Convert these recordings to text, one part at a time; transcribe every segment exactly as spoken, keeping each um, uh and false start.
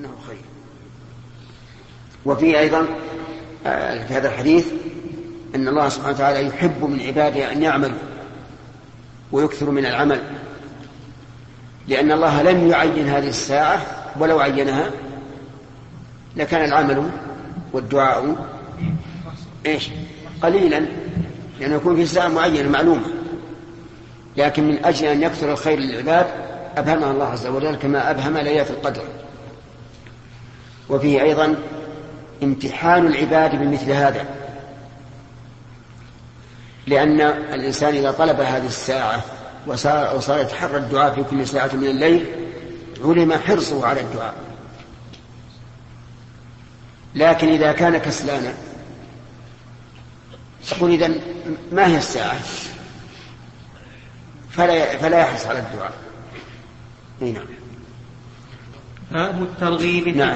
أنه خير. وفيه أيضا في هذا الحديث أن الله سبحانه وتعالى يحب من عباده أن يعملوا ويكثر من العمل، لأن الله لم يعين هذه الساعة، ولو عينها لكان العمل والدعاء إيش قليلا، لأنه يكون في ساعة معينة معلومة، لكن من أجل أن يكثر الخير للعباد أبهمها الله عز وجل كما أبهم ليلة القدر. وفيه أيضا امتحان العباد بمثل هذا، لأن الإنسان إذا طلب هذه الساعة وصار, وصار يتحرى الدعاء في كل ساعة من الليل علم حرصه على الدعاء. لكن إذا كان كسلانا يقول إذن ما هي الساعة، فلا, فلا يحرص على الدعاء. نعم. باب الترغيب. نعم.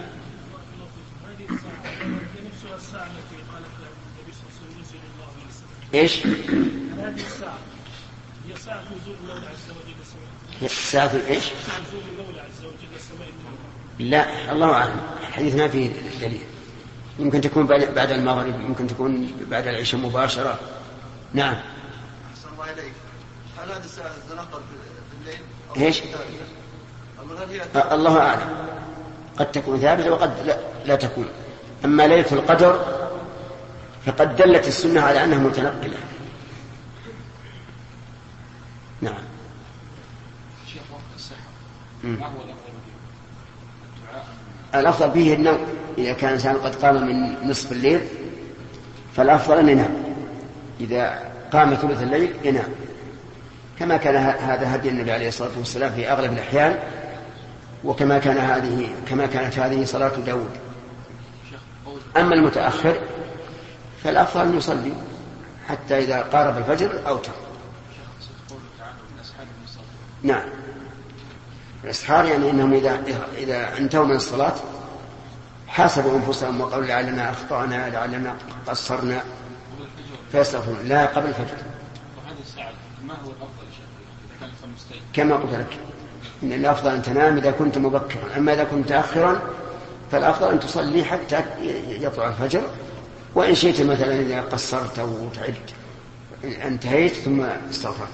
إيش؟ هذه الساعة هي ساعة نزول المولى عز وجل السماء. ساعة إيش؟ ساعة نزول المولى عز وجل السماء. لا، الله أعلم، الحديث ما فيه دليل. يمكن تكون بعد المغرب، يمكن تكون بعد العشاء مباشرة. نعم. أحسن الله إليك. هل هذه الساعة تنقل في الليل؟ إيش؟ الله أعلم، قد تكون ثابتة وقد لا, لا تكون. أما ليلة القدر فقد دلت السنة على أنها متنقلة. نعم. شيخ وقت السحر ما هو الأفضل؟ الأفضل فيه النوم. إذا كان الإنسان قد قام من نصف الليل فالأفضل أن ينام، إذا قام ثلث الليل ينام، كما كان هذا هدي النبي عليه الصلاة والسلام في أغلب الأحيان، وكما كان هذه كما كانت هذه صلاة داود. أما المتأخر فالأفضل أن يصلي حتى إذا قارب الفجر أوتر. نعم. الإسحار يعني أنهم إذا, إذا انتهوا من الصلاة حاسبوا أنفسهم وقالوا لعلنا أخطأنا لعلنا قصرنا فيستغفرون. لا، قبل الفجر. وهذه الساعة ما هو الأفضل شيء؟ كما قلت لك إن الأفضل أن تنام إذا كنت مبكرا، أما إذا كنت متأخرا فالأفضل أن تصلي حتى يطلع الفجر، وإن شئت مثلا إذا قصرت وتعبت انتهيت ثم استغفرت.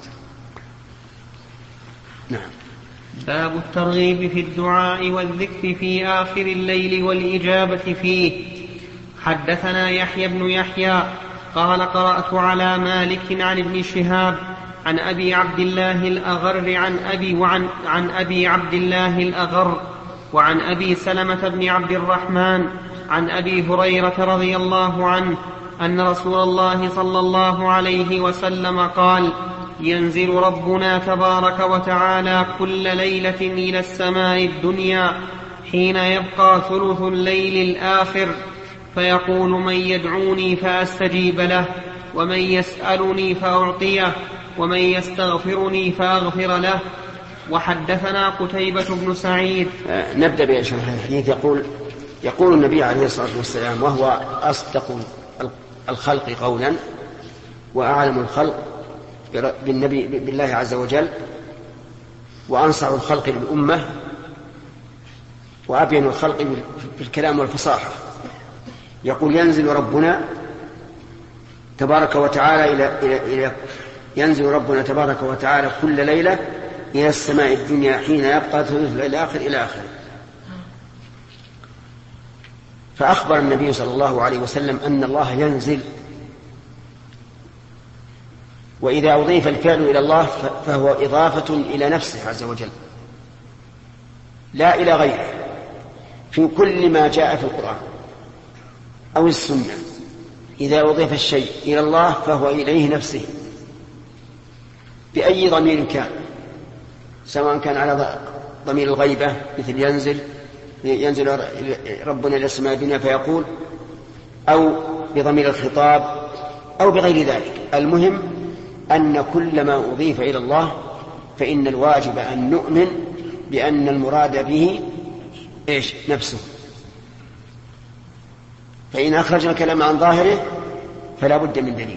نعم. باب الترغيب في الدعاء والذكر في آخر الليل والإجابة فيه. حدثنا يحيى بن يحيى قال قرأت على مالك عن ابن شهاب عن أبي عبد الله الأغر عن أبي, وعن عن أبي عبد الله الأغر وعن أبي سلمة بن عبد الرحمن عن أبي هريرة رضي الله عنه أن رسول الله صلى الله عليه وسلم قال: ينزل ربنا تبارك وتعالى كل ليلة إلى السماء الدنيا حين يبقى ثلث الليل الآخر، فيقول: من يدعوني فأستجيب له، ومن يسألني فأعطيه، ومن يستغفرني فأغفر له. وحدثنا قتيبة بن سعيد. آه نبدأ بشرح الحديث. يقول يقول النبي عليه الصلاة والسلام وهو أصدق الخلق قولا وأعلم الخلق بالنبي بالله عز وجل وأنصع الخلق للأمة وأبين الخلق بالكلام والفصاحة، يقول: ينزل ربنا تبارك وتعالى إلى إلى إلى ينزل ربنا تبارك وتعالى كل ليلة إلى السماء الدنيا حين يبقى ثلث الليل الآخر إلى آخره. فأخبر النبي صلى الله عليه وسلم أن الله ينزل، وإذا أضيف الفعل إلى الله فهو إضافة إلى نفسه عز وجل لا إلى غيره. في كل ما جاء في القرآن أو السنة إذا أضيف الشيء إلى الله فهو إليه نفسه بأي ضمير كان، سواء كان على ضمير الغيبة مثل ينزل ينزل ربنا إلى السماء الدنيا فيقول، أو بضمير الخطاب أو بغير ذلك. المهم أن كل ما أضيف إلى الله فإن الواجب أن نؤمن بأن المراد به إيش؟ نفسه. فإن أخرجنا الكلام عن ظاهره فلا بد من دليل،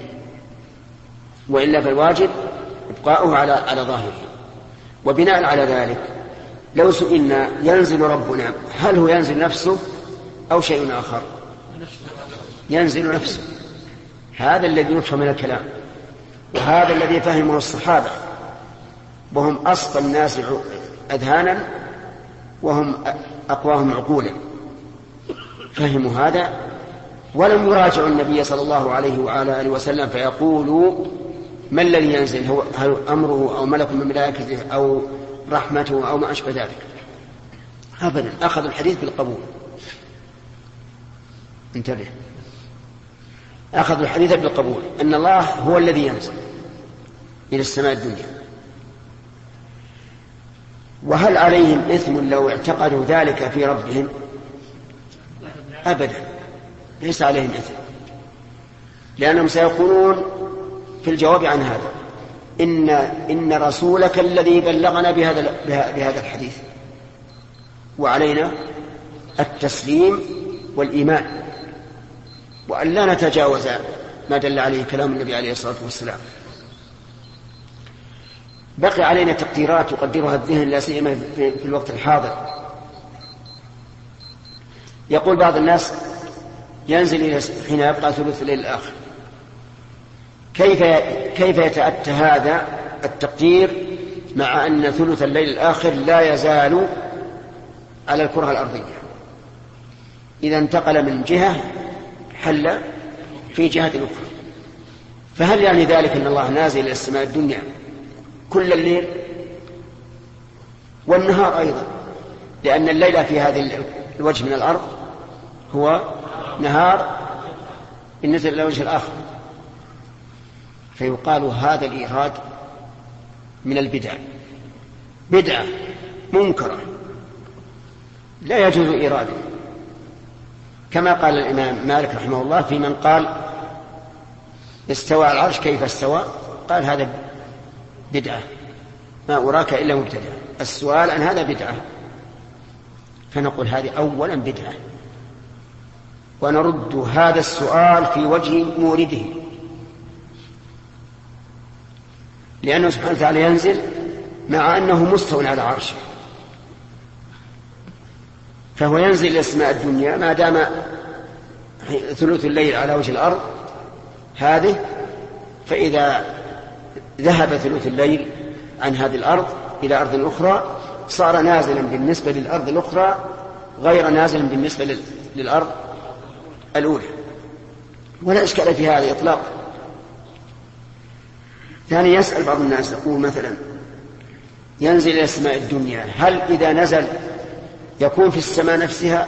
وإلا فالواجب إبقاؤه على على ظاهره. وبناء على ذلك لو سئلنا ينزل ربنا هل هو ينزل نفسه أو شيء آخر؟ ينزل نفسه. هذا الذي يفهم من الكلام، وهذا الذي فهمه الصحابة، وهم أصفى الناس أذهانا وهم أقواهم عقولا، فهموا هذا ولم يراجعوا النبي صلى الله عليه وعلى آله وسلم فيقولوا ما الذي ينزل، هو هل أمره أو ملك من ملائكته أو رحمته أو ما أشبه ذلك. أبدا، أخذوا الحديث بالقبول. انتبه، أخذوا الحديث بالقبول أن الله هو الذي ينزل إلى السماء الدنيا. وهل عليهم إثم لو اعتقدوا ذلك في ربهم؟ أبدا، ليس عليهم إثم، لأنهم سيقولون في الجواب عن هذا إن, إن رسولك الذي بلغنا بهذا, بهذا الحديث، وعلينا التسليم والإيمان، وأن لا نتجاوز ما دل عليه كلام النبي عليه الصلاة والسلام. بقي علينا تقديرات يقدرها الذهن لا سيما في الوقت الحاضر. يقول بعض الناس ينزل إلى حين يبقى ثلث الليل الآخر. كيف كيف يتأتى هذا التقدير مع أن ثلث الليل الآخر لا يزال على الكرة الأرضية؟ إذا انتقل من جهة حل في جهة أخرى. فهل يعني ذلك أن الله نازل إلى السماء الدنيا كل الليل والنهار أيضا؟ لأن الليل في هذا الوجه من الأرض هو نهار بالنسبة إلى الوجه الآخر. فيقال هذا الإيراد من البدع، بدعة منكرة لا يجوز إيراده، كما قال الإمام مالك رحمه الله في من قال استوى على العرش كيف استوى، قال هذا بدعة، ما أراك إلا مبتدع، السؤال عن هذا بدعة. فنقول هذه أولا بدعة، ونرد هذا السؤال في وجه مورده، لأنه سبحانه وتعالى ينزل مع أنه مستوى على عرشه، فهو ينزل إلى السماء الدنيا ما دام ثلث الليل على وجه الأرض هذه، فإذا ذهب ثلث الليل عن هذه الأرض إلى أرض أخرى صار نازلا بالنسبة للأرض الأخرى غير نازل بالنسبة للأرض الأولى، ولا إشكال في هذا إطلاق. ثاني يسأل بعض الناس يقول مثلا ينزل إلى السماء الدنيا، هل إذا نزل يكون في السماء نفسها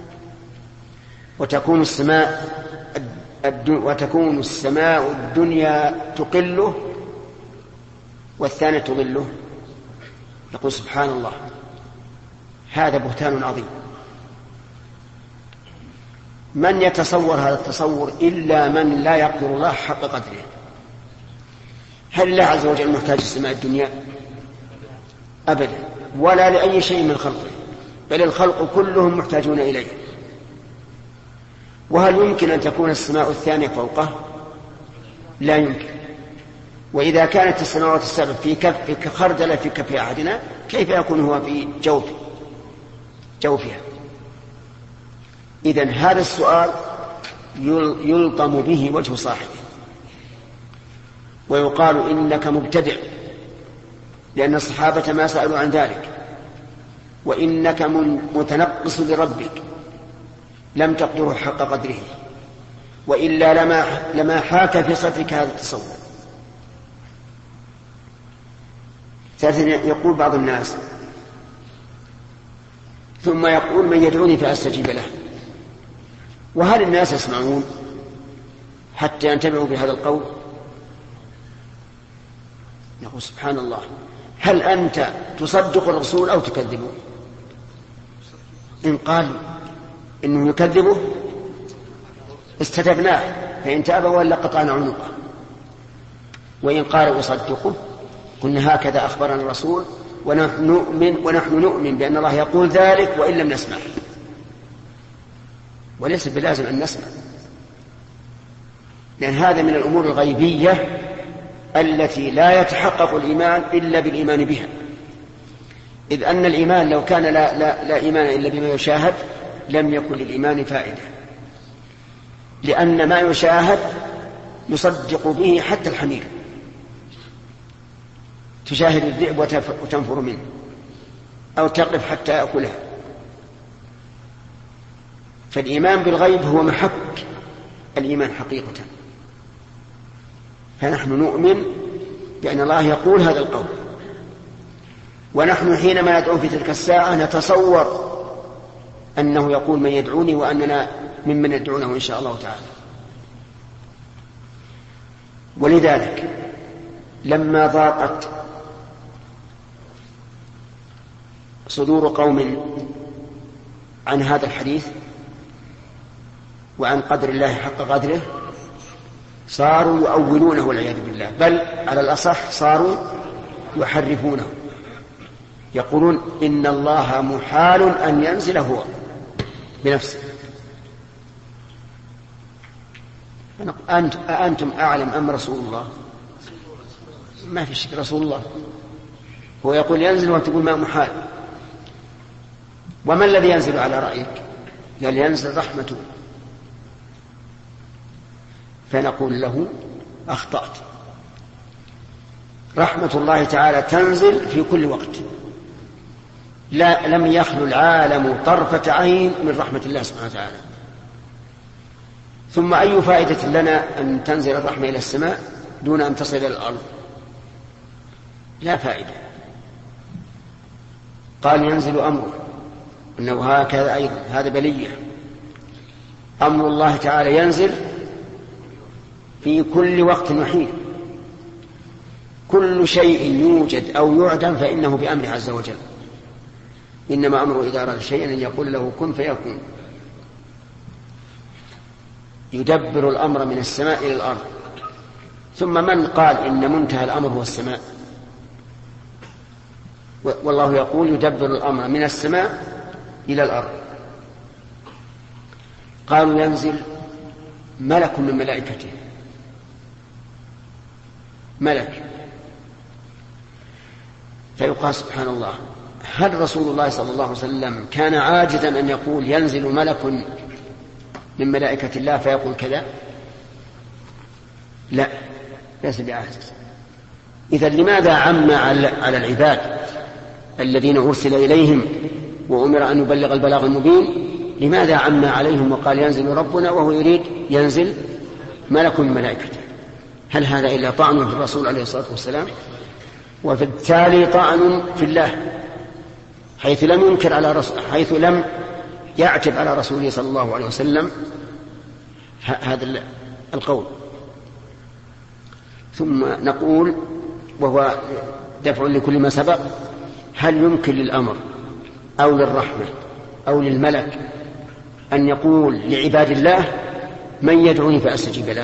وتكون السماء وتكون السماء الدنيا تقله والثانية تظله؟ يقول سبحان الله، هذا بهتان عظيم. من يتصور هذا التصور إلا من لا يقدر الله حق قدره؟ هل الله عز وجل محتاج السماء الدنيا؟ أبدا، ولا لأي شيء من خلقه، بل الخلق كلهم محتاجون إليه. وهل يمكن أن تكون السماء الثانية فوقه؟ لا يمكن. وإذا كانت السماوات السبع في كف كخردلة في كف أحدنا، كيف يكون هو في جوف جوفها؟ إذن هذا السؤال يلطم به وجه صاحبه، ويقال إنك مبتدع، لأن الصحابة ما سألوا عن ذلك، وإنك متنقص لربك لم تقدره حق قدره، وإلا لما, لما حاك في صدرك هذا التصور. ثالثا يقول بعض الناس ثم يقول من يدعوني فأستجيب له. وهل الناس يسمعون حتى ينتبهوا بهذا القول؟ يقول سبحان الله، هل أنت تصدق الرسول أو تكذبه؟ إن قال إنه يكذبه استتبناه، فإن تاب ولا قطعنا عنقه، وإن قال أصدقه قلنا هكذا أخبرنا الرسول ونحن نؤمن, ونحن نؤمن بأن الله يقول ذلك وإن لم نسمع، وليس بلازم أن نسمع، لأن هذا من الأمور الغيبية التي لا يتحقق الإيمان إلا بالإيمان بها. إذ أن الإيمان لو كان لا, لا, لا إيمان إلا بما يشاهد لم يكن للإيمان فائدة، لأن ما يشاهد يصدق به حتى الحمير، تشاهد الذئب وتنفر منه أو تقف حتى يأكلها. فالإيمان بالغيب هو محك الإيمان حقيقة. فنحن نؤمن بأن الله يقول هذا القول، ونحن حينما ندعو في تلك الساعة نتصور أنه يقول من يدعوني وأننا ممن يدعونه إن شاء الله تعالى. ولذلك لما ضاقت صدور قوم عن هذا الحديث وعن قدر الله حق قدره صاروا يؤولونه والعياذ بالله، بل على الأصح صاروا يحرفونه، يقولون إن الله محال أن ينزل هو بنفسه. أأنتم أعلم أم رسول الله؟ ما في شك رسول الله هو يقول ينزل وتقول ما محال. وما الذي ينزل على رأيك؟ قال ينزل رحمته. فنقول له أخطأت، رحمة الله تعالى تنزل في كل وقت، لا لم يخلو العالم طرفة عين من رحمة الله سبحانه وتعالى. ثم أي فائدة لنا أن تنزل الرحمة إلى السماء دون أن تصل إلى الأرض؟ لا فائدة. قال ينزل أمره، أنه هكذا أيضا هذا بلية، أمر الله تعالى ينزل في كل وقت وحين، كل شيء يوجد أو يعدم فإنه بأمره عز وجل، إنما أمره إذا أراد شيئا أن يقول له كن فيكون. يدبر الأمر من السماء إلى الأرض. ثم من قال إن منتهى الأمر هو السماء؟ والله يقول يدبر الأمر من السماء إلى الأرض. قالوا ينزل ملك من ملائكته، ملك. فيقال سبحان الله، هل رسول الله صلى الله عليه وسلم كان عاجزا أن يقول ينزل ملك من ملائكة الله فيقول كذا؟ لا، ليس بعاجز. إذا لماذا عم على العباد الذين أرسل إليهم وأمر أن يبلغ البلاغ المبين؟ لماذا عم عليهم وقال ينزل ربنا وهو يريد ينزل ملك من ملائكته؟ هل هذا إلا طعن في الرسول عليه الصلاة والسلام؟ وبالتالي طعن في الله، حيث لم ينكر على رسول، حيث لم يعتب على رسوله صلى الله عليه وسلم هذا القول. ثم نقول، وهو دفع لكل ما سبق، هل يمكن للأمر أو للرحمة أو للملك أن يقول لعباد الله من يدعوني فأستجيب له،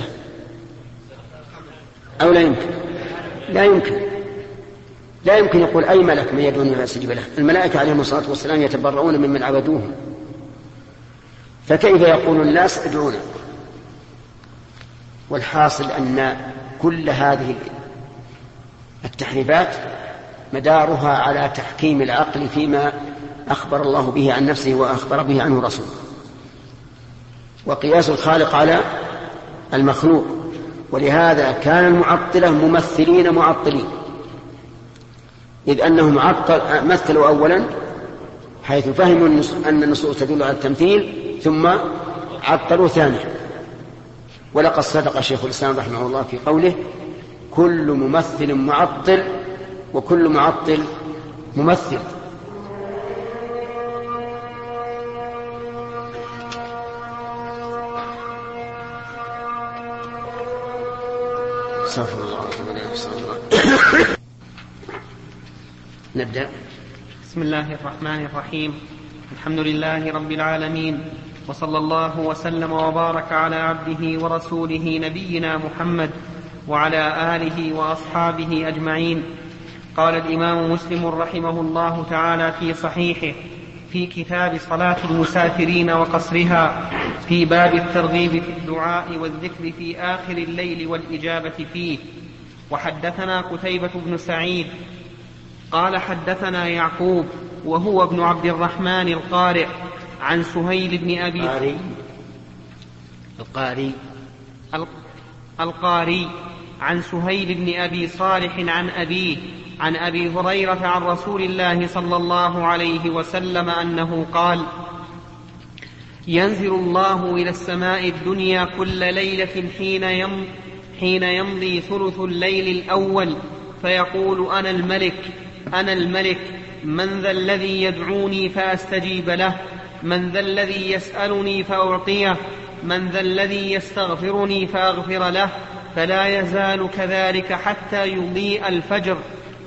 أو لا يمكن؟ لا يمكن. لا يمكن يقول أي ملك من يدعوني فأستجيب له. الملائكة عليهم الصلاة والسلام يتبرؤون ممن عبدوهم، فكيف يقول الناس ادعونا؟ والحاصل أن كل هذه التحريفات مدارها على تحكيم العقل فيما أخبر الله به عن نفسه وأخبر به عنه رسوله، وقياس الخالق على المخلوق. ولهذا كان المعطلة ممثلين معطلين، إذ أنهم عطل مثلوا أولا حيث فهموا أن النصوص تدل على التمثيل، ثم عطلوا ثانيا. ولقد صدق شيخ الإسلام رحمه الله في قوله كل ممثل معطل وكل معطل ممثل. استغفر الله الله. نبدأ. بسم الله الرحمن الرحيم. الحمد لله رب العالمين، وصلى الله وسلم وبارك على عبده ورسوله نبينا محمد وعلى آله وأصحابه أجمعين. قال الإمام مسلم رحمه الله تعالى في صحيحه في كتاب صلاة المسافرين وقصرها في باب الترغيب في الدعاء والذكر في آخر الليل والإجابة فيه. وحدثنا قتيبة بن سعيد قال حدثنا يعقوب وهو ابن عبد الرحمن القارئ عن سهيل بن أبي القاري القاري القاري عن سهيل بن أبي صالح عن أبيه عن أبي هريرة عن رسول الله صلى الله عليه وسلم أنه قال: ينزل الله إلى السماء الدنيا كل ليلة حين يمضي, حين يمضي ثلث الليل الأول فيقول: أنا الملك أنا الملك من ذا الذي يدعوني فأستجيب له؟ من ذا الذي يسألني فأعطيه؟ من ذا الذي يستغفرني فأغفر له؟ فلا يزال كذلك حتى يضيء الفجر.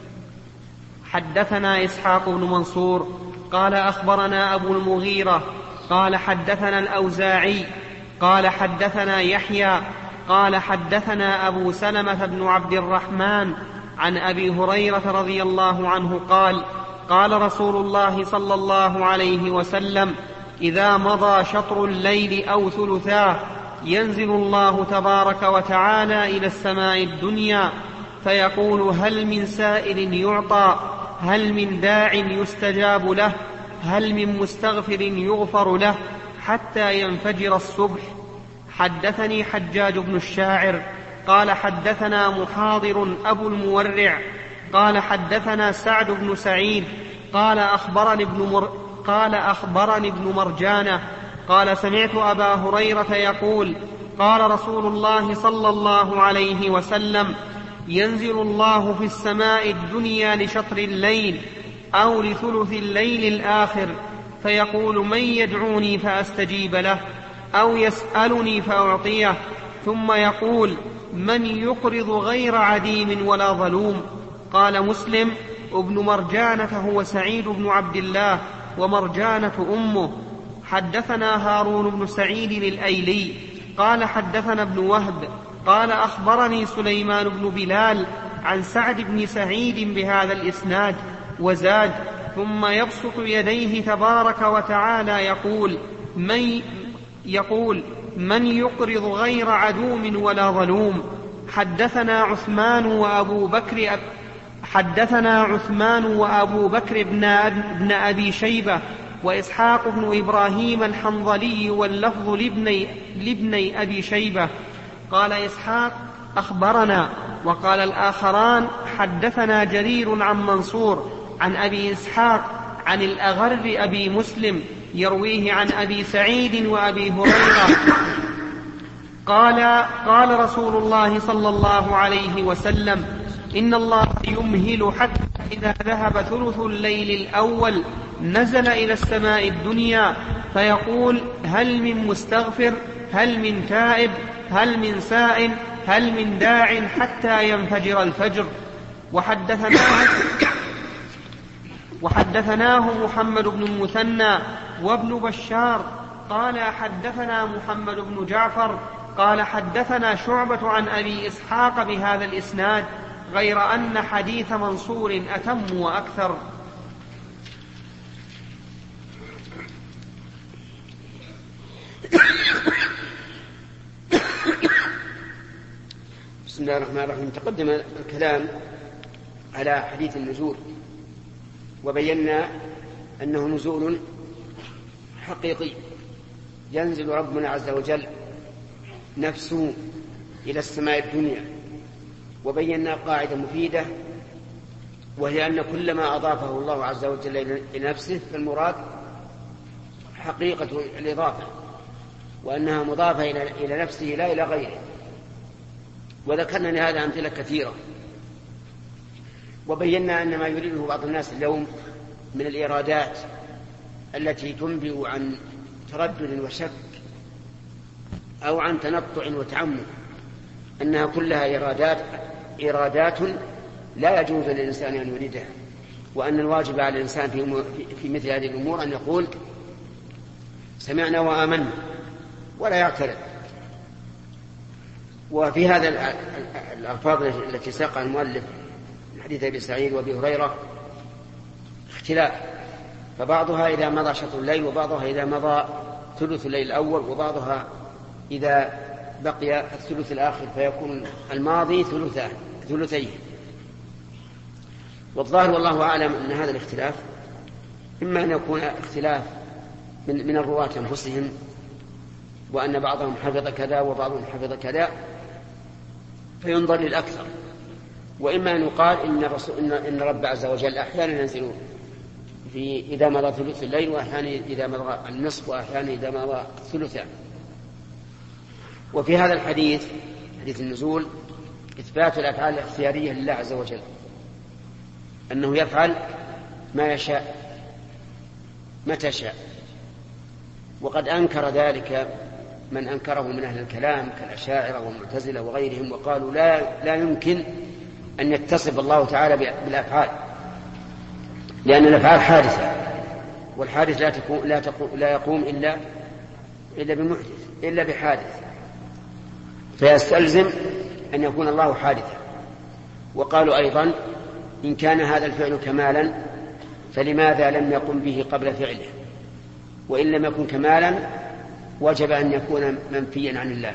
حدثنا إسحاق بن منصور قال أخبرنا أبو المغيرة قال حدثنا الأوزاعي قال حدثنا يحيى قال حدثنا أبو سلمة بن عبد الرحمن عن أبي هريرة رضي الله عنه قال: قال رسول الله صلى الله عليه وسلم: إذا مضى شطر الليل أو ثلثاه ينزل الله تبارك وتعالى إلى السماء الدنيا فيقول: هل من سائل يعطى؟ هل من داع يستجاب له؟ هل من مستغفر يغفر له؟ حتى ينفجر الصبح. حدثني حجاج بن الشاعر قال حدثنا محاضر أبو المورع قال حدثنا سعد بن سعيد قال أخبرني ابن, مر... قال أخبرني ابن مرجانة قال: سمعت أبا هريرة يقول: قال رسول الله صلى الله عليه وسلم: ينزل الله في السماء الدنيا لشطر الليل أو لثلث الليل الآخر فيقول: من يدعوني فأستجيب له؟ أو يسألني فأعطيه؟ ثم يقول: من يقرض غير عديم ولا ظلوم؟ قال مسلم: ابن مرجانة هو سعيد بن عبد الله ومرجانة أمه. حدثنا هارون بن سعيد الأيلي قال حدثنا ابن وهب قال أخبرني سليمان بن بلال عن سعد بن سعيد بهذا الإسناد وزاد: ثم يبسط يديه تبارك وتعالى يقول: من يقول من يقرض غير عدوم ولا ظلوم. حدثنا عثمان وأبو بكر حدثنا عثمان وأبو بكر بن أبي شيبة وإسحاق بن إبراهيم الحنظلي واللفظ لابني, لابني أبي شيبة. قال إسحاق: أخبرنا. وقال الآخران: حدثنا جرير عن منصور عن أبي إسحاق عن الأغر أبي مسلم يرويه عن أبي سعيد وأبي هريرة قال: قال رسول الله صلى الله عليه وسلم: إن الله يمهل حتى إذا ذهب ثلث الليل الأول نزل إلى السماء الدنيا فيقول: هل من مستغفر؟ هل من تائب؟ هل من سائل؟ هل من داع؟ حتى ينفجر الفجر. وحدثناه, وحدثناه محمد بن المثنى وابن بشار قال حدثنا محمد بن جعفر قال حدثنا شعبة عن أبي إسحاق بهذا الإسناد غير أن حديث منصور أتم وأكثر. بسم الله الرحمن الرحيم. تقدم الكلام على حديث النزول وبينا أنه نزول حقيقي، ينزل ربنا عز وجل نفسه إلى السماء الدنيا، وبينا قاعدة مفيدة وهي أن كل ما أضافه الله عز وجل إلى نفسه فالمراد حقيقة الإضافة، وأنها مضافة إلى نفسه لا إلى غيره. وذكرنا لهذا أمثلة كثيرة، وبينا أن ما يريده بعض الناس اليوم من الإرادات التي تنبئ عن تردد وشك أو عن تنطع وتعمد أنها كلها إرادات إرادات لا يجوز للإنسان أن يريدها، وأن الواجب على الإنسان في, في مثل هذه الأمور أن يقول سمعنا وآمنا ولا يعترض. وفي هذا الألفاظ التي ساقها المؤلف من حديث أبي سعيد وأبي هريرة اختلاف، فبعضها إذا مضى شطر الليل، وبعضها إذا مضى ثلث الليل الأول، وبعضها إذا بقي الثلث الآخر فيكون الماضي ثلثان ثلثيه. والظاهر والله أعلم أن هذا الاختلاف إما أن يكون اختلاف من, من الرواة أنفسهم، وأن بعضهم حفظ كذا وبعضهم حفظ كذا فينظر للأكثر، وإما أن يقال إن, الرسول إن, إن رب عز وجل أحيانا ينزل في إذا مضى ثلث الليل، وأحيانا إذا مضى النصف، وأحيانا إذا مضى ثلثان. وفي هذا الحديث حديث النزول إثبات الأفعال الاختيارية لله عز وجل، أنه يفعل ما يشاء متى شاء. وقد أنكر ذلك من أنكره من أهل الكلام كالأشاعرة والمعتزلة وغيرهم، وقالوا لا, لا يمكن أن يتصف الله تعالى بالأفعال، لأن الأفعال حادثة، والحادث لا, تكون لا, تقوم لا يقوم إلا, إلا بمحدث إلا بحادث، فيستلزم أن يكون الله حادثا. وقالوا أيضا إن كان هذا الفعل كمالا فلماذا لم يقم به قبل فعله، وإن لم يكن كمالا وجب أن يكون منفيا عن الله.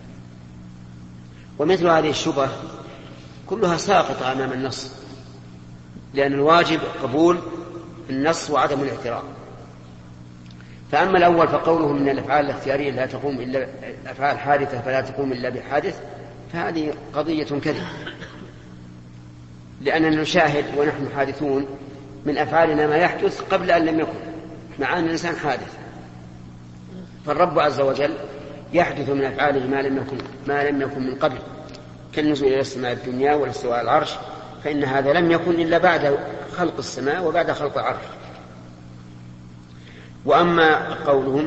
ومثل هذه الشبهة كلها ساقطة أمام النص، لأن الواجب قبول النص وعدم الاعتراض. فأما الأول فقوله من الأفعال الاختيارية لا تقوم إلا أفعال حادثة فلا تقوم إلا بحادث، فهذه قضية كذب، لأننا نشاهد ونحن حادثون من أفعالنا ما يحدث قبل أن لم يكن، مع أن الإنسان حادث. فالرب عز وجل يحدث من أفعاله ما لم يكن ما لم يكن من قبل، كالنزول إلى السماء الدنيا والاستواء على العرش، فإن هذا لم يكن إلا بعد خلق السماء وبعد خلق العرش. وأما قولهم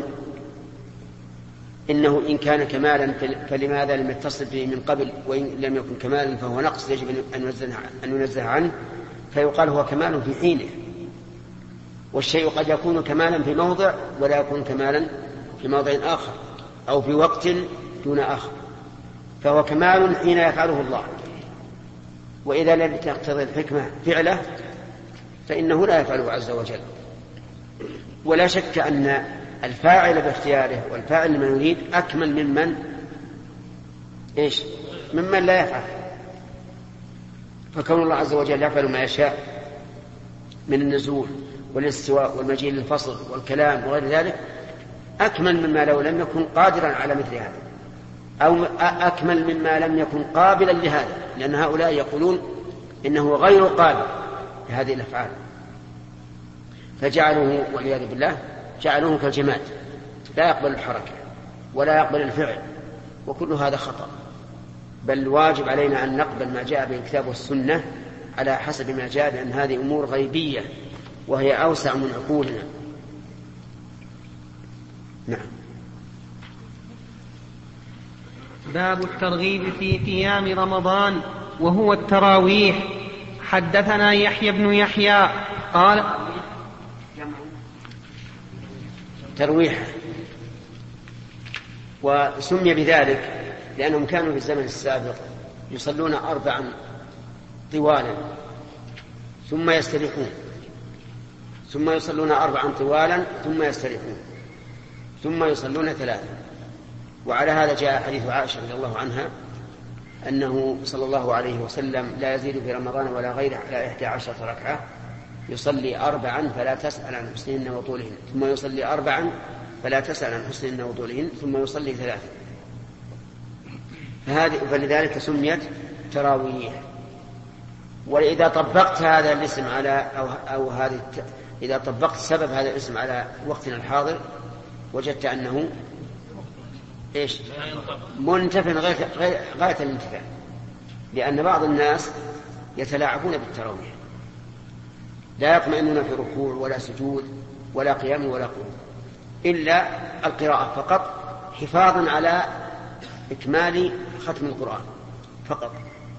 إنه إن كان كمالا فلماذا لم يتصل به من قبل، وإن لم يكن كمالا فهو نقص يجب أن ينزه عنه، فيقال هو كمال في حينه، والشيء قد يكون كمالا في موضع ولا يكون كمالا في موضع آخر، أو في وقت دون آخر، فهو كمال حين يفعله الله. وإذا لم تقتضي الحكمة فعله فإنه لا يفعله عز وجل. ولا شك أن الفاعل باختياره والفاعل لمن يريد أكمل ممن إيش ممن لا يفعل. فكون الله عز وجل يفعل ما يشاء من النزول والاستواء والمجيء للفصل والكلام وغير ذلك أكمل مما لو لم يكن قادرا على مثل هذا، أو أكمل مما لم يكن قابلا لهذا، لأن هؤلاء يقولون إنه غير قابل لهذه الأفعال، فجعلوه والعياذ بالله جعلوه كالجماد لا يقبل الحركة ولا يقبل الفعل، وكل هذا خطأ. بل واجب علينا أن نقبل ما جاء به الكتاب والسنة على حسب ما جاء، لأن هذه أمور غيبية وهي أوسع من عقولنا. نعم. باب الترغيب في قيام رمضان وهو التراويح. حدثنا يحيى بن يحيى قال ترويح، وسمي بذلك لأنهم كانوا في الزمن السابق يصلون أربعا طوالا ثم يستريحون، ثم يصلون أربعا طوالا ثم يستريحون، ثم يصلون ثلاثا. وعلى هذا جاء حديث عائشة رضي الله عنها أنه صلى الله عليه وسلم لا يزيد في رمضان ولا غيره على إحدى عشرة ركعة، يصلي أربعا فلا تسأل عن حسنهن وطولهن، ثم يصلي أربعا فلا تسأل عن حسنهن وطولهن، ثم يصلي ثلاثا. فلذلك سميت تراويح. وإذا طبقت هذا الاسم على أو, أو هذه إذا طبقت سبب هذا الاسم على وقتنا الحاضر وجدت أنه إيش منتفع غاية, غاية الانتفاع، لأن بعض الناس يتلاعبون بالتراويح، لا يطمئنون في ركوع ولا سجود ولا قيام ولا قعود إلا القراءة فقط، حفاظا على إكمال ختم القرآن فقط،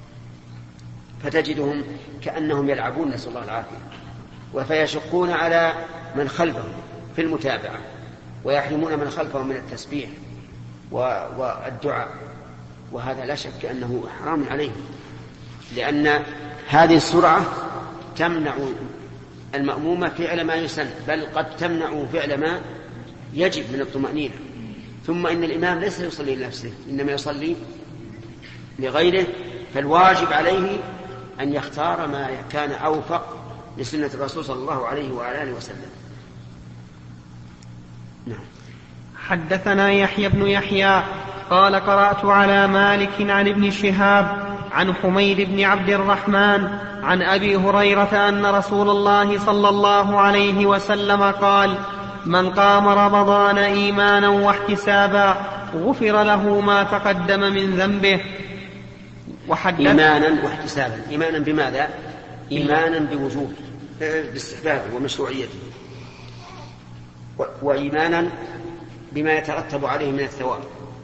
فتجدهم كأنهم يلعبون، نسأل الله العافية، وفيشقون على من خلفهم في المتابعة، ويحرمون من خلفهم من التسبيح والدعاء، وهذا لا شك أنه حرام عليهم، لأن هذه السرعة تمنع المأمومة فعل ما يسن، بل قد تمنع فعل ما يجب من الطمأنينة. ثم إن الإمام ليس يصلي لنفسه، إنما يصلي لغيره، فالواجب عليه أن يختار ما كان أوفق لسنة الرسول صلى الله عليه وآله وسلم. نعم. حدثنا يحيى بن يحيى قال قرأت على مالك عن ابن شهاب عن حميد بن عبد الرحمن عن أبي هريرة أن رسول الله صلى الله عليه وسلم قال: من قام رمضان إيمانا واحتسابا غفر له ما تقدم من ذنبه. وحدث إيمانا واحتسابا. إيمانا بماذا؟ إيمانا بوجوب باستحبابه ومشروعيته، وإيمانا بما يترتب عليه من الثواب،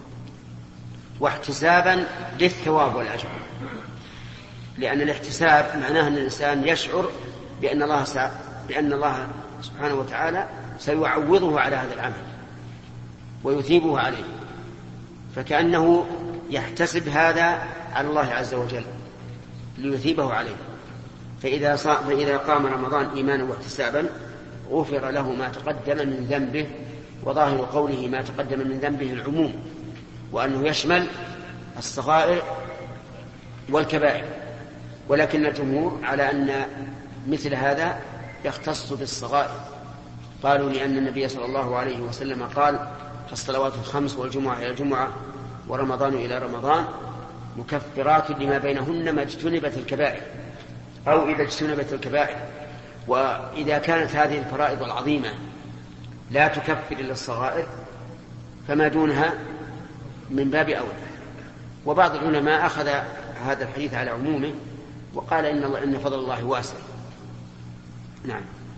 واحتسابا للثواب والأجر، لأن الاحتساب معناه أن الإنسان يشعر بأن الله, س... بأن الله سبحانه وتعالى سيعوضه على هذا العمل ويثيبه عليه، فكأنه يحتسب هذا على الله عز وجل ليثيبه عليه. فإذا, صا... فإذا قام رمضان إيمانا واحتسابا غفر له ما تقدم من ذنبه. وظاهر قوله ما تقدم من ذنبه العموم، وأنه يشمل الصغائر والكبائر، ولكن الجمهور على أن مثل هذا يختص بالصغائر. قالوا لأن النبي صلى الله عليه وسلم قال: الصلوات الخمس والجمعة إلى الجمعة ورمضان إلى رمضان مكفرات لما بينهن ما اجتنبت الكبائر، أو إذا اجتنبت الكبائر. وإذا كانت هذه الفرائض العظيمة لا تكفر إلا الصغائر فما دونها من باب أولى. وبعض العلماء أخذ هذا الحديث على عمومه وقال إن, الله إن فضل الله واسع. نعم.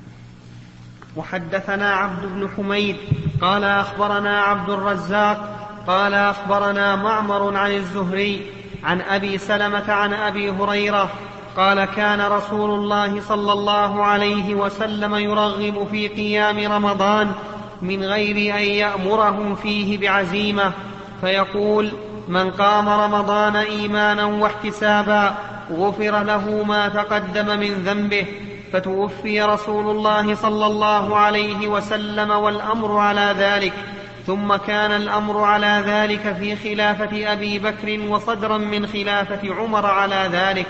وحدثنا عبد بن حميد قال أخبرنا عبد الرزاق قال أخبرنا معمر عن الزهري عن أبي سلمة عن أبي هريرة قال: كان رسول الله صلى الله عليه وسلم يرغب في قيام رمضان من غير أن يأمرهم فيه بعزيمة، فيقول: من قام رمضان إيمانا واحتسابا غفر له ما تقدم من ذنبه. فتوفي رسول الله صلى الله عليه وسلم والأمر على ذلك، ثم كان الأمر على ذلك في خلافة أبي بكر وصدرا من خلافة عمر على ذلك.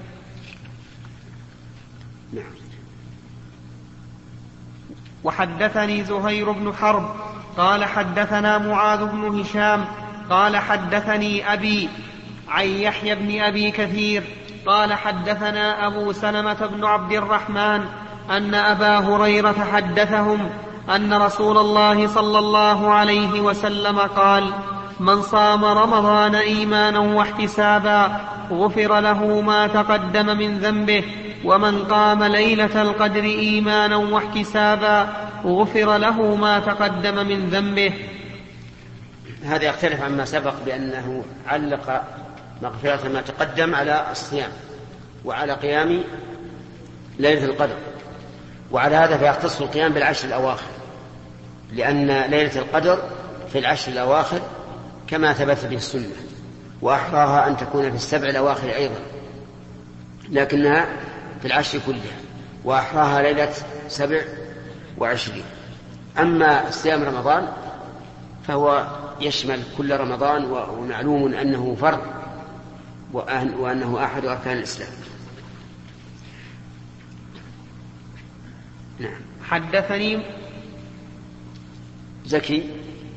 وحدثني زهير بن حرب قال حدثنا معاذ بن هشام قال حدثني أبي عن يحيى بن أبي كثير قال حدثنا أبو سلمة بن عبد الرحمن أن أبا هريرة حدثهم أن رسول الله صلى الله عليه وسلم قال: من صام رمضان إيمانا واحتسابا غفر له ما تقدم من ذنبه، ومن قام ليلة القدر إيمانا واحتسابا غفر له ما تقدم من ذنبه. هذا يختلف عما سبق بأنه علق مغفرة ما تقدم على الصيام وعلى قيام ليلة القدر، وعلى هذا فيختص القيام بالعشر الأواخر، لأن ليلة القدر في العشر الأواخر كما ثبت به السنة، وأحراها أن تكون في السبع الأواخر أيضا، لكنها في العشر كلها، وأحراها ليلة سبع وعشرين. أما صيام رمضان فهو يشمل كل رمضان، ومعلوم أنه فرض وأنه أحد أركان الإسلام. نعم. حدثني زكي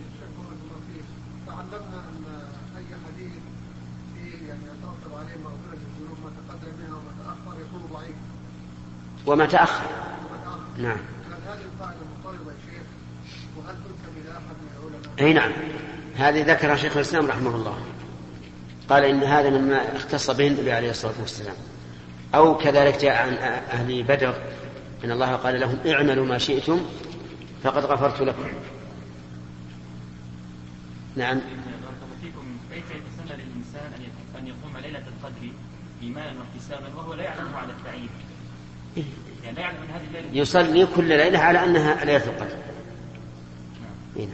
تعلمنا أن أي حديث فيه يعني يترتب عليه مغفرة الذنوب ما تقدم منها وما تأخر يكون ضعيف. وما تأخر. نعم. هل هذه القاعدة مضطردة يا شيخ؟ وهل تنسب إلى أحد من العلماء؟ أي نعم، هذه ذكر شيخ الإسلام رحمه الله، قال إن هذا مما اختص به النبي عليه الصلاة والسلام. أو كذلك جاء عن أهل بدر إن الله قال لهم: اعملوا ما شئتم فقد غفرت لكم. نعم. كيف يتسنى للإنسان أن يقوم ليلة القدر إيمانا واحتسابا وهو لا يعلم على التعيين؟ يعني لا يعلم أن هذه الليلة يصلي كل ليلة على أنها ليلة القدر. نعم.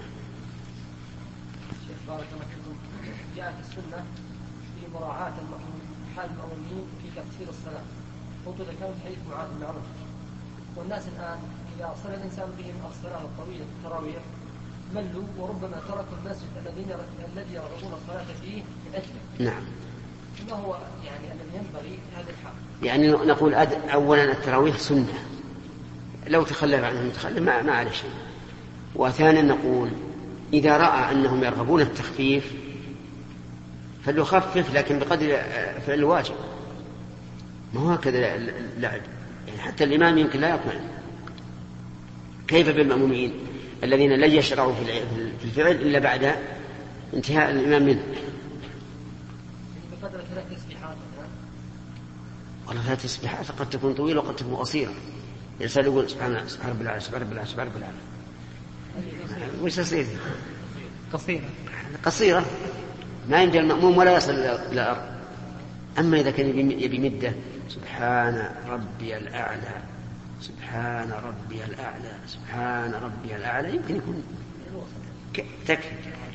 بارك الله فيكم. جاءت السنة في مراعاة حال المأمومين في تقصير الصلاة، قلت ذكرت حديث معاذ بن عمرو. والناس الآن إذا صلى الإنسان بهم الصلاة الطويلة التراويح ملوا، وربما تركوا المسجد الذين الذي يرغبون الصلاة فيه من أجله. نعم. ما هو يعني الذي ينبغي في هذا الحال؟ يعني نقول أولا التراويح سنة، لو تخلف عنه المتخلف ما, ما عليه شيء. وثانيا نقول إذا رأى أنهم يرغبون التخفيف فليخفف، لكن بقدر فعل الواجب، ما هو هكذا اللعب. يعني حتى الإمام يمكن لا يطمئن، كيف بالمأمومين الذين لن يشرعوا في الفعل إلا بعد انتهاء الإمام منه؟ بقدر ثلاث تسبيحات والله ثلاث تسبيحات قد تكون طويلة وقد تكون قصيرة. الإنسان يقول سبحان سبحان رب العالمين سبحان رب العالمين سبحان رب العالمين، وش تصير؟ قصيرة قصيرة ما يمكن المأموم ولا يصل إلى الأرض. أما إذا كان يبي مدة سبحان ربي الأعلى سبحان ربي الأعلى سبحان ربي الأعلى يمكن يكون تكفي.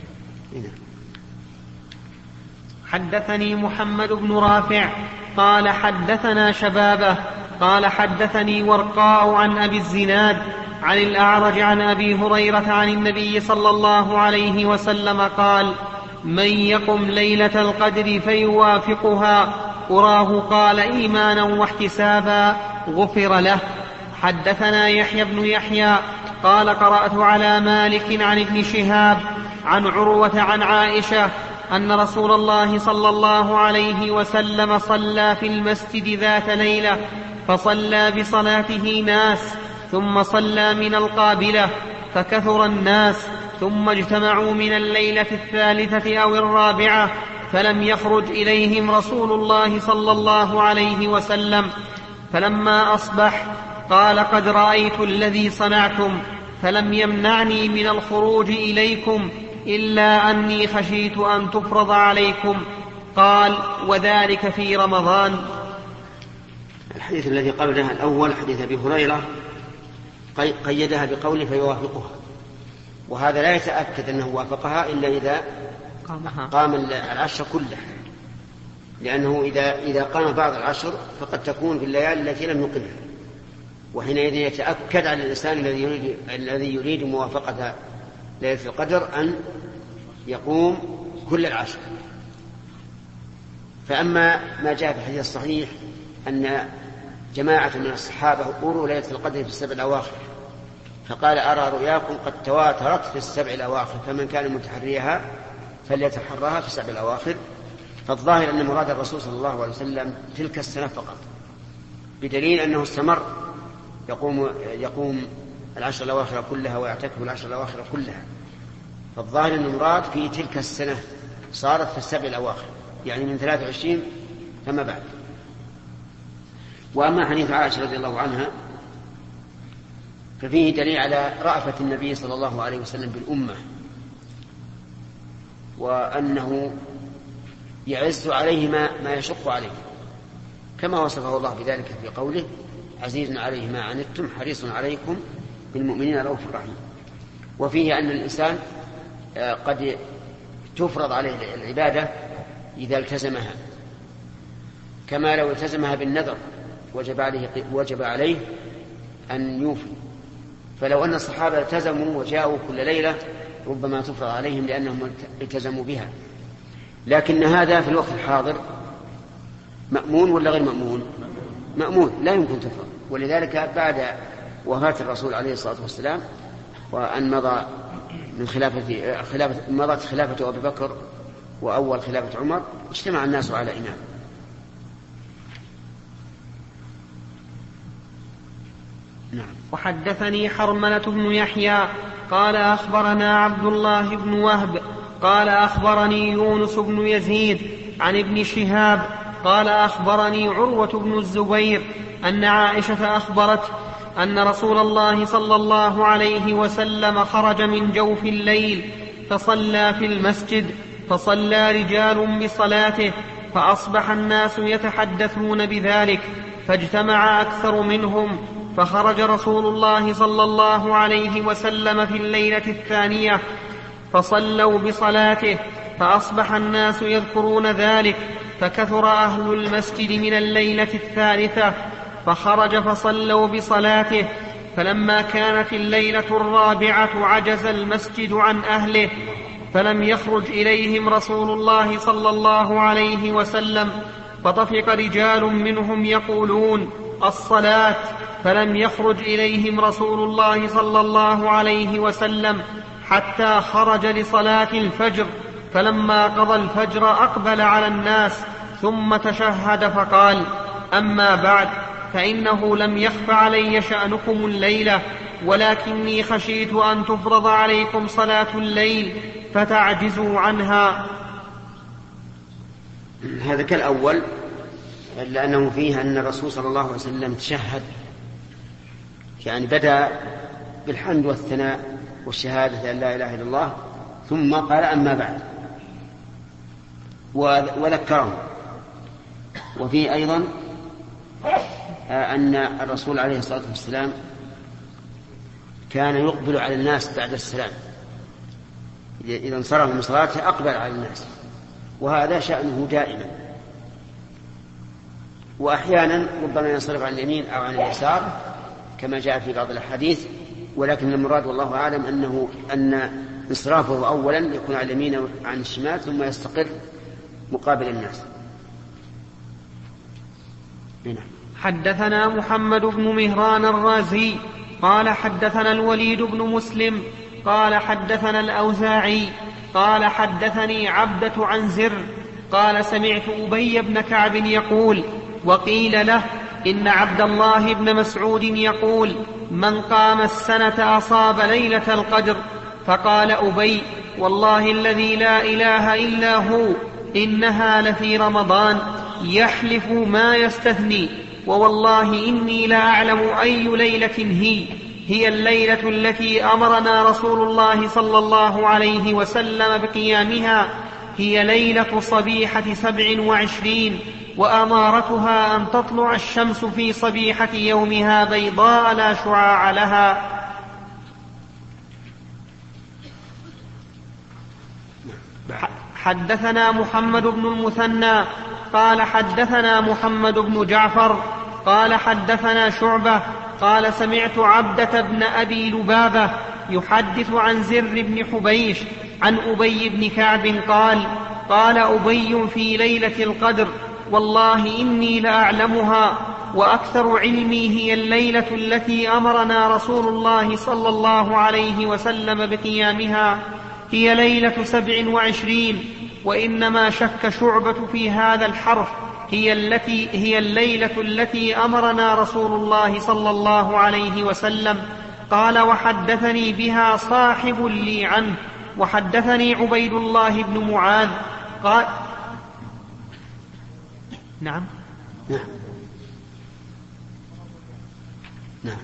حدثني محمد بن رافع قال حدثنا شبابه قال حدثني ورقاء عن أبي الزناد عن الأعرج عن أبي هريرة عن النبي صلى الله عليه وسلم قال: من يقم ليلة القدر فيوافقها أراه قال إيمانا واحتسابا غفر له. حدثنا يحيى بن يحيى قال قرأت على مالك عن ابن شهاب عن عروة عن عائشة أن رسول الله صلى الله عليه وسلم صلى في المسجد ذات ليلة فصلى بصلاته ناس ثم صلى من القابلة فكثر الناس ثم اجتمعوا من الليلة الثالثة أو الرابعة فلم يخرج إليهم رسول الله صلى الله عليه وسلم. فلما أصبح قال: قد رأيت الذي صنعتم فلم يمنعني من الخروج إليكم إلا أني خشيت أن تفرض عليكم. قال: وذلك في رمضان. الحديث الذي قبلها الأول حديث أبي هريرة قيدها بقوله فيوافقها، وهذا لا يتأكد أنه وافقها إلا إذا قام العشر كله، لأنه إذا, إذا قام بعض العشر فقد تكون في الليالي التي لم يقمها، وحينئذ يتأكد على الإنسان الذي يريد, الذي يريد موافقة ليلة القدر أن يقوم كل العشر. فأما ما جاء في الحديث الصحيح أن جماعة من الصحابة أروا ليلة القدر في السبع الأواخر، فقال: أرى رؤياكم قد تواترت في السبع الأواخر، فمن كان متحريها فليتحراها في السبع الأواخر. فالظاهر أن مراد الرسول صلى الله عليه وسلم تلك السنة فقط، بدليل أنه استمر يقوم, يقوم العشر الأواخر كلها ويعتكف العشر الأواخر كلها. فالظاهر أن المراد في تلك السنة صارت في السبع الأواخر، يعني من ثلاثة وعشرين فما بعد. وأما حديث عائشة رضي الله عنها ففيه دليل على رأفة النبي صلى الله عليه وسلم بالأمة، وأنه يعز عليه ما, ما يشق عليه، كما وصفه الله بذلك في قوله: عزيز عليه ما عنتم حريص عليكم بالمؤمنين رؤوف رحيم. وفيه أن الإنسان قد تفرض عليه العبادة إذا التزمها، كما لو التزمها بالنذر وجب عليه, وجب عليه أن يوفي. فلو أن الصحابة التزموا وجاءوا كل ليلة ربما تفرض عليهم لأنهم التزموا بها. لكن هذا في الوقت الحاضر مأمون ولا غير مأمون؟ مأمون، لا يمكن تفرض. ولذلك بعد وفاة الرسول عليه الصلاة والسلام وأن مضى من خلافة خلافة مضت خلافة أبي بكر وأول خلافة عمر اجتمع الناس على إمام. نعم. وحدثني حرملة بن يحيى قال أخبرنا عبد الله بن وهب قال أخبرني يونس بن يزيد عن ابن شهاب قال أخبرني عروة بن الزبير أن عائشة أخبرت أن رسول الله صلى الله عليه وسلم خرج من جوف الليل فصلى في المسجد، فصلى رجال بصلاته، فأصبح الناس يتحدثون بذلك، فاجتمع أكثر منهم، فخرج رسول الله صلى الله عليه وسلم في الليلة الثانية فصلوا بصلاته، فأصبح الناس يذكرون ذلك، فكثر أهل المسجد من الليلة الثالثة، فخرج فصلوا بصلاته. فلما كانت الليلة الرابعة عجز المسجد عن أهله، فلم يخرج إليهم رسول الله صلى الله عليه وسلم، فطفق رجال منهم يقولون الصلاة، فلم يخرج إليهم رسول الله صلى الله عليه وسلم حتى خرج لصلاة الفجر، فلما قضى الفجر أقبل على الناس ثم تشهد فقال: أما بعد، فإنه لم يخف علي شأنكم الليلة، ولكني خشيت أن تفرض عليكم صلاة الليل فتعجزوا عنها. هذا كالأول، لأنه فيه أن الرسول صلى الله عليه وسلم تشهد، يعني بدأ بالحمد والثناء والشهادة أن لا إله إلا الله، ثم قال: أما بعد، وذكرهم. وفيه أيضا أن الرسول عليه الصلاة والسلام كان يقبل على الناس بعد السلام، إذا انصرف من صلاته أقبل على الناس، وهذا شأنه دائما. وأحيانا ربما ينصرف عن اليمين أو عن اليسار كما جاء في بعض الأحاديث، ولكن المراد والله أعلم أنه أن انصرافه أولا يكون على اليمين أو عن الشمال، ثم يستقر مقابل الناس. هنا. حدثنا محمد بن مهران الرازي قال حدثنا الوليد بن مسلم قال حدثنا الأوزاعي قال حدثني عبدة عن زر قال سمعت أبي بن كعب يقول: وقيل له إن عبد الله بن مسعود يقول: من قام السنة أصاب ليلة القدر. فقال أبي: والله الذي لا إله إلا هو إنها لفي رمضان، يحلف ما يستثني، ووالله إني لا أعلم أي ليلة هي هي الليلة التي أمرنا رسول الله صلى الله عليه وسلم بقيامها، هي ليلة صبيحة سبع وعشرين، وأمارتها أن تطلع الشمس في صبيحة يومها بيضاء لا شعاع لها. حدثنا محمد بن المثنى قال حدثنا محمد بن جعفر قال حدثنا شعبة قال سمعت عبدة بن أبي لبابة يحدث عن زر بن حبيش عن أبي بن كعب قال: قال أبي في ليلة القدر: والله إني لأعلمها، وأكثر علمي هي الليلة التي أمرنا رسول الله صلى الله عليه وسلم بقيامها، هي ليلة سبع وعشرين. وإنما شك شعبة في هذا الحرف، هي التي هي الليلة التي أمرنا رسول الله صلى الله عليه وسلم. قال: وحدثني بها صاحب لي عنه، وحدثني عبيد الله بن معاذ قال: نعم نعم نعم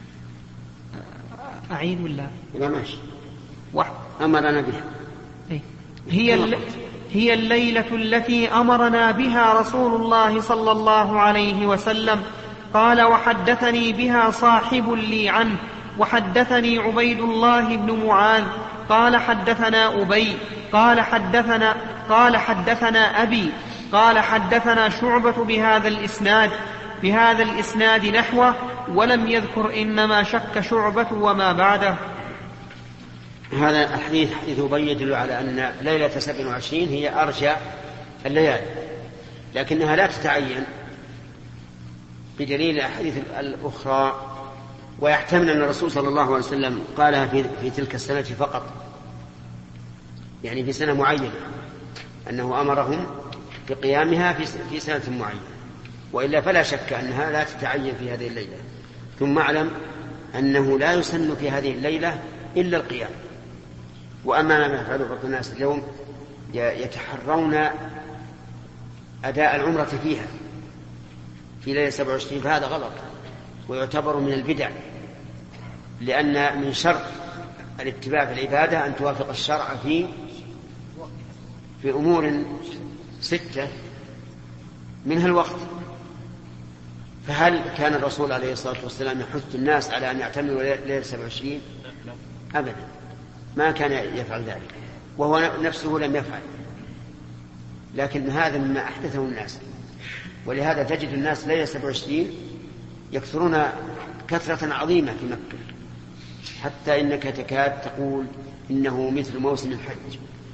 أعيد ولا لا؟ ماشي. واحد. أمرنا بها، هي الل... هي الليلة التي أمرنا بها رسول الله صلى الله عليه وسلم. قال: وحدثني بها صاحب لي عنه، وحدثني عبيد الله بن معاذ قال حدثنا أبي قال حدثنا قال حدثنا أبي قال حدثنا شعبة بهذا الإسناد بهذا الإسناد نحوه، ولم يذكر إنما شك شعبة وما بعده. هذا الحديث حديث أبي يدل على أن ليلة سبع وعشرين هي أرجى الليالي، لكنها لا تتعين بدليل الأحاديث الأخرى، ويحتمل أن الرسول صلى الله عليه وسلم قالها في, في تلك السنة فقط، يعني في سنة معينة، أنه أمرهم بقيامها في, في سنة معينة، وإلا فلا شك أنها لا تتعين في هذه الليلة. ثم اعلم أنه لا يسن في هذه الليلة إلا القيام. وأما ما يفعله بعض الناس اليوم يتحرون أداء العمرة فيها في ليلة سبع وعشرين، فهذا غلط ويعتبر من البدع، لأن من شرط الاتباع في العبادة أن توافق الشرع في في أمور ستة منها الوقت. فهل كان الرسول عليه الصلاة والسلام يحث الناس على أن يعتمروا ليلة سبع وعشرين؟ أبدا، ما كان يفعل ذلك، وهو نفسه لم يفعل، لكن هذا مما أحدثه الناس. ولهذا تجد الناس ليلة سبع وعشرين يكثرون كثرة عظيمة في مكة، حتى إنك تكاد تقول إنه مثل موسم الحج،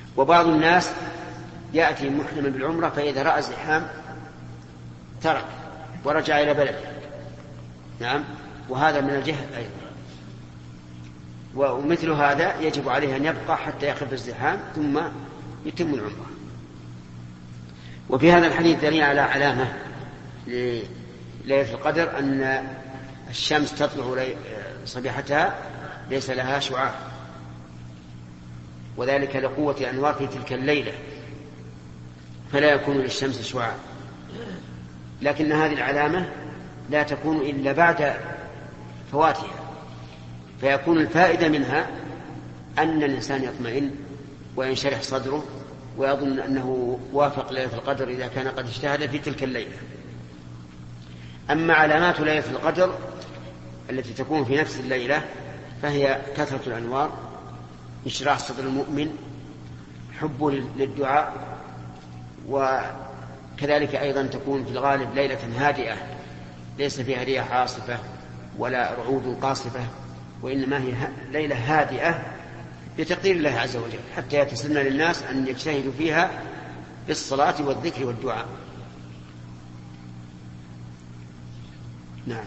وبعض الناس يأتي محرما بالعمرة فإذا رأى الزحام ترك ورجع إلى بلده. نعم، وهذا من الجهل أيضا. ومثل هذا يجب عليه أن يبقى حتى يخف الزحام ثم يتم العمرة. وفي هذا الحديث دليل على علامة ليلة القدر أن الشمس تطلع صبيحتها ليس لها شعاع، وذلك لقوة أنوار في تلك الليلة فلا يكون للشمس شعاع. لكن هذه العلامة لا تكون إلا بعد فواتها، فيكون الفائدة منها أن الإنسان يطمئن وينشرح صدره ويظن أنه وافق ليلة القدر إذا كان قد اجتهد في تلك الليلة. أما علامات ليلة القدر التي تكون في نفس الليلة فهي كثرة الأنوار، انشراح صدر المؤمن، حبه للدعاء، وكذلك أيضا تكون في الغالب ليلة هادئة ليس فيها رياح عاصفة ولا رعود قاصفة، وإنما هي ليلة هادئة بتقدير الله عز وجل، حتى يتسنى للناس أن يجتهدوا فيها بالصلاة والذكر والدعاء. نعم.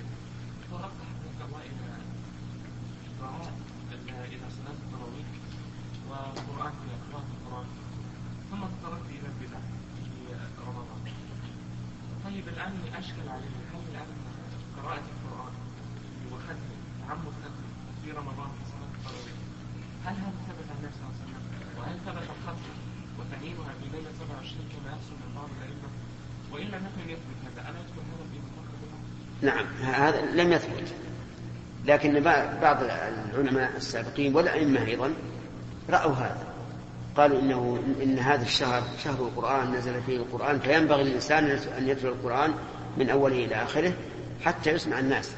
طيب الآن أشكل عليه هل الآن قراءة القرآن وختم تعمد ختم في رمضان في صلاة التراويح هل هذا ثبت عن النبي صلى الله عليه وسلم؟ وهل ثبت الختم وتعيينها في ليلة سبعة وعشرين كما يحصل من بعض الأئمة؟ وإن لم يكن يثبت هذا ألا يدخل هذا في مطلق؟ نعم، هذا لم يثبت، لكن بعض العلماء السابقين والأئمة أيضا رأوا هذا، قالوا إنه إن هذا الشهر شهر القرآن نزل فيه القرآن، فينبغي للإنسان أن يتلو القرآن من أوله إلى آخره حتى يسمع الناس.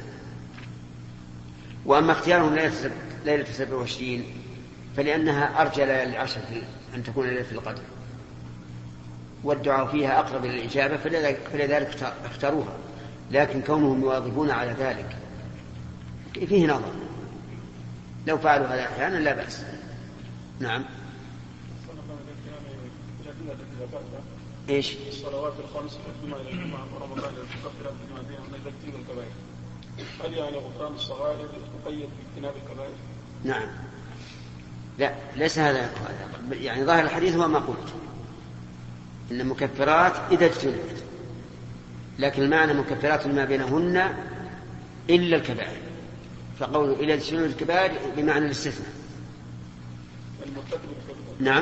وأما اختيارهم ليلة سبع وعشرين فلأنها أرجى للعشر أن تكون ليلة القدر، والدعاء فيها أقرب للإجابة فلذلك اختاروها، لكن كونهم يواظبون على ذلك فيه نظر، لو فعلوا هذا أحيانا لا بأس. نعم. إيش؟ الصلوات الخمس تقدم إلى الجمعة ورمضان تكفر بما بينهم إذا اجتنبوا الكبائر. هل يعني غفران الصغائر مقيد باجتناب الكبائر؟ نعم. لا، ليس هذا يعني ظاهر الحديث هو ما قلت، إن مكفرات إذا اجتنبت، لكن المعنى مكفرات ما بينهن إلا الكبائر، فقوله إلا اجتنبوا الكبائر بمعنى الاستثناء. نعم.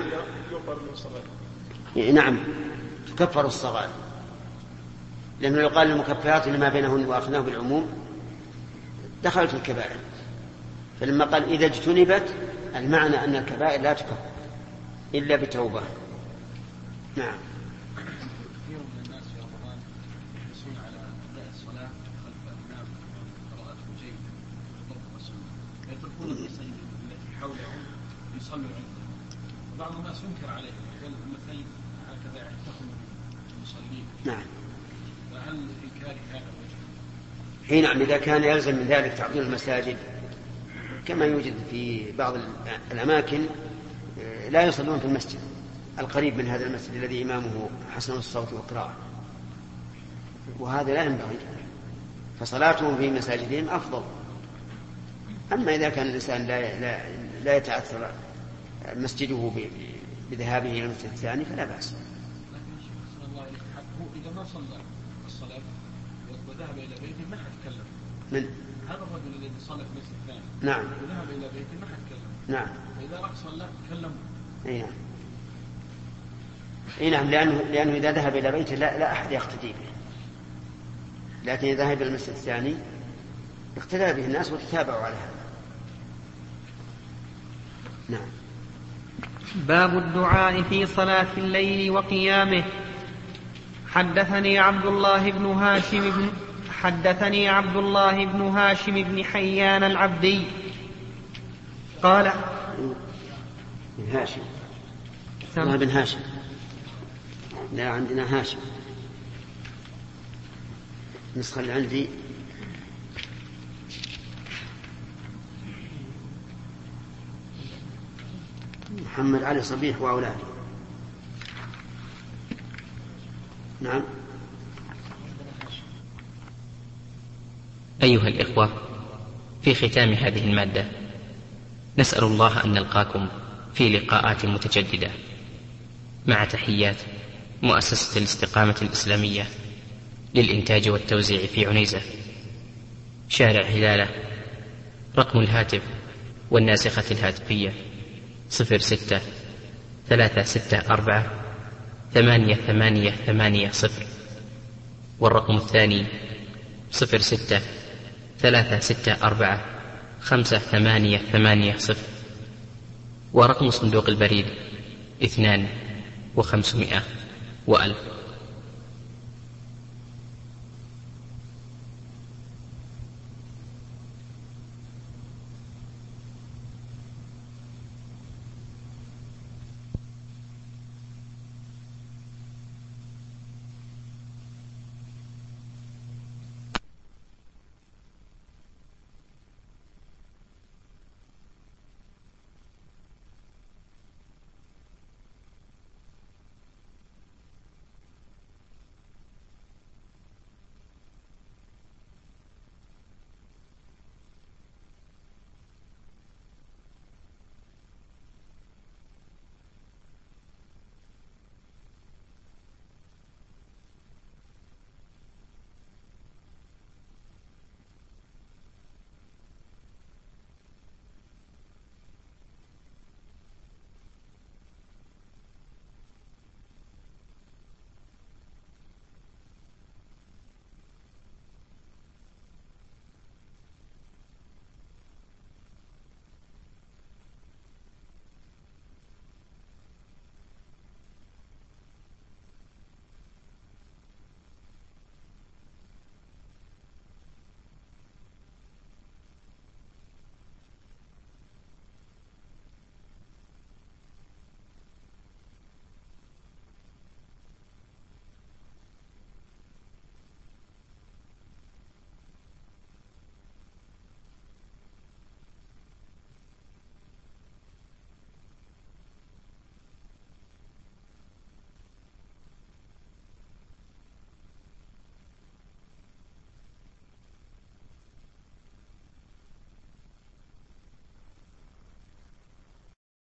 نعم، تكفر الصغائر، لأنه يقال المكفرات لما بينهن وأخذناه بالعموم دخلت الكبائر، فلما قال إذا اجتنبت المعنى أن الكبائر لا تكفر إلا بتوبة. نعم. كثير من الناس في رمضان يحرصون على أداء الصلاة خلف الإمام قراءته جيدة وضبط السنة، يتركون المساجد التي حولهم يصلوا عندهم، وبعض الناس ينكر عليه يقول المساجد هكذا يحتفل المصلين. نعم. فهل إنكار هذا وجه؟ حين نعم، إذا كان يلزم من ذلك تعطيل المساجد كما يوجد في بعض الأماكن لا يصلون في المسجد القريب من هذا المسجد الذي إمامه حسن الصوت والقراءة، وهذا لا ينبغي، فصلاتهم في مساجدهم أفضل. أما إذا كان الإنسان لا, لا, لا يتأثر مسجده بذهابه إلى المسجد الثاني فلا بأس. لكن الشيخ صلى الله عليه وسلم إذا ما صلى الصلاة وذهب إلى بيته ما حد تكلم. من؟ هذا الرجل الذي صلى في المسجد الثاني. نعم. وذهب إلى بيته ما حد تكلم. نعم. وإذا راح صلى تكلم. أي نعم. أي نعم، لأنه, لأنه إذا ذهب إلى بيته لا, لا أحد يقتدي به، لكن إذا ذهب إلى المسجد الثاني اقتدى به الناس وتتابعوا على هذا. نعم. باب الدعاء في صلاة الليل وقيامه. حدثني عبد الله بن هاشم بن حدثني عبد الله بن هاشم بن حيان العبدي قال بن هاشم الله بن هاشم، لا عندنا هاشم، النسخة اللي عندي محمد علي صبيح وأولاده. نعم. أيها الإخوة، في ختام هذه المادة نسأل الله أن نلقاكم في لقاءات متجددة، مع تحيات مؤسسة الاستقامة الإسلامية للإنتاج والتوزيع في عنيزة، شارع هلالة. رقم الهاتف والناسخة الهاتفية صفر ستة ثلاثة ستة أربعة ثمانية ثمانية ثمانية صفر، والرقم الثاني صفر ستة ثلاثة ستة أربعة خمسة ثمانية ثمانية صفر، ورقم صندوق البريد اثنان وخمسمائة وألف.